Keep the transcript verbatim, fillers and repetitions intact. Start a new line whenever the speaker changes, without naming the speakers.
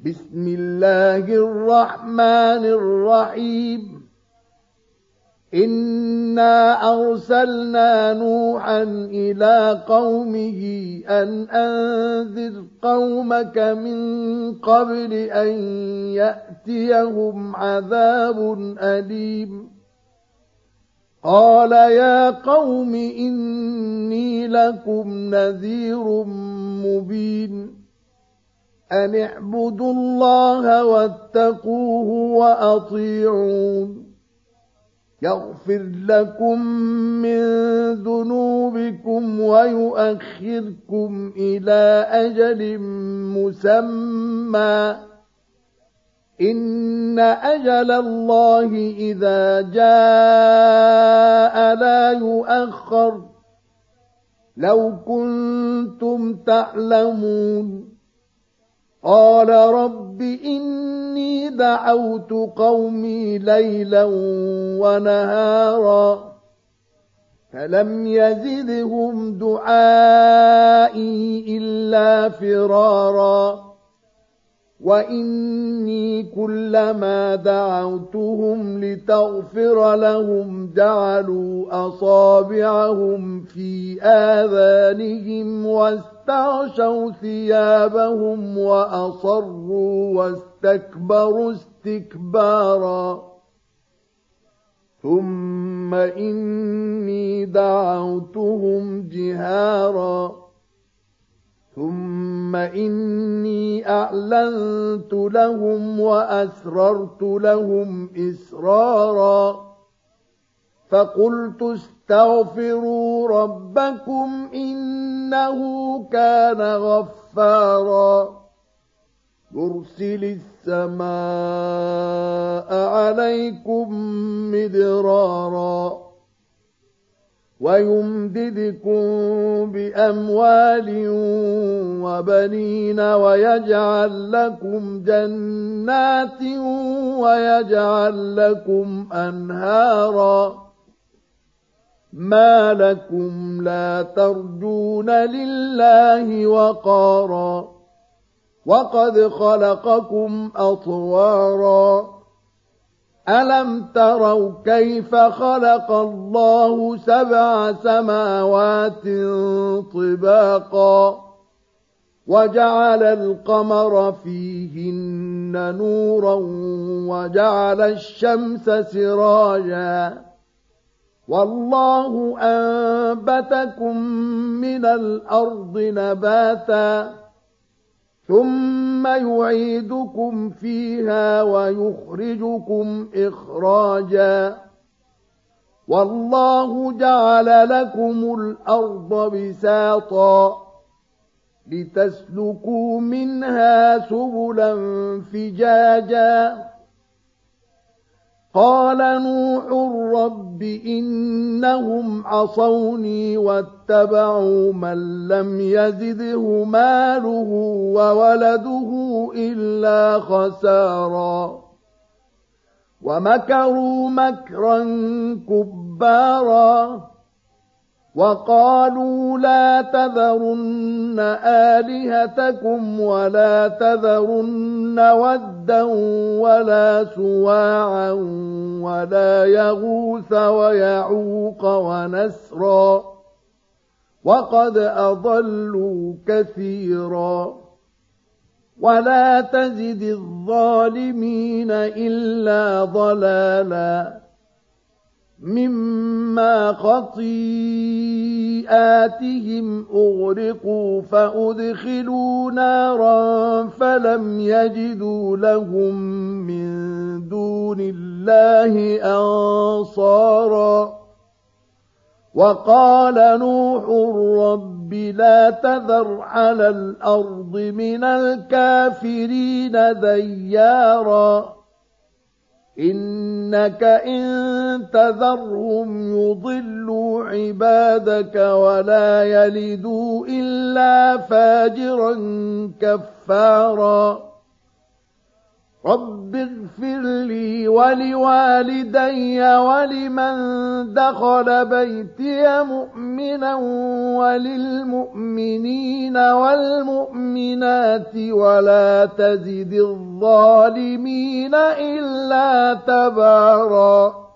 بسم الله الرحمن الرحيم إنا أرسلنا نوحا إلى قومه أن أنذر قومك من قبل أن يأتيهم عذاب أليم قال يا قوم إني لكم نذير مبين أن اعبدوا الله واتقوه وأطيعون يغفر لكم من ذنوبكم ويؤخركم إلى أجل مسمى إن أجل الله إذا جاء لا يؤخر لو كنتم تعلمون قال رب إني دعوت قومي ليلا ونهارا فلم يزدهم دعائي إلا فرارا وإني كلما دعوتهم لتغفر لهم جعلوا أصابعهم في آذانهم واستغشوا ثيابهم وأصروا واستكبروا استكبارا ثم إني دعوتهم جهارا ثم إني أعلنت لهم وأسررت لهم إسرارا فقلت استغفروا ربكم إنه كان غفارا يرسل السماء عليكم مدرارا ويمددكم بأموال وبنين ويجعل لكم جنات ويجعل لكم أنهارا ما لكم لا ترجون لله وقارا وقد خلقكم أطوارا ألم تروا كيف خلق الله سبع سماوات طباقا وجعل القمر فيهن نورا وجعل الشمس سراجا والله أنبتكم من الأرض نباتا ثم يعيدكم فيها ويخرجكم إخراجا والله جعل لكم الأرض بساطا لتسلكوا منها سبلا فجاجا قال نوح رب إنهم عصوني واتبعوا من لم يزده ماله وولده إلا خسارا ومكروا مكرا كبارا وقالوا لا تذرن آلهتكم ولا تذرن ودا ولا سواعا ولا يغوث ويعوق ونسرا وقد أضلوا كثيرا ولا تزد الظالمين إلا ضلالا مما خطيئاتهم أغرقوا فأدخلوا نارا فلم يجدوا لهم من دون الله أنصارا وقال نوح رب لا تذر على الأرض من الكافرين ديارا إنك إن تذرهم يضلوا عبادك ولا يلدوا إلا فاجرا كفارا رب اغفر لي ولوالدي ولمن دخل بيتي مؤمنا وللمؤمنين والمؤمنات ولا تزد الظالمين إلا تبارا.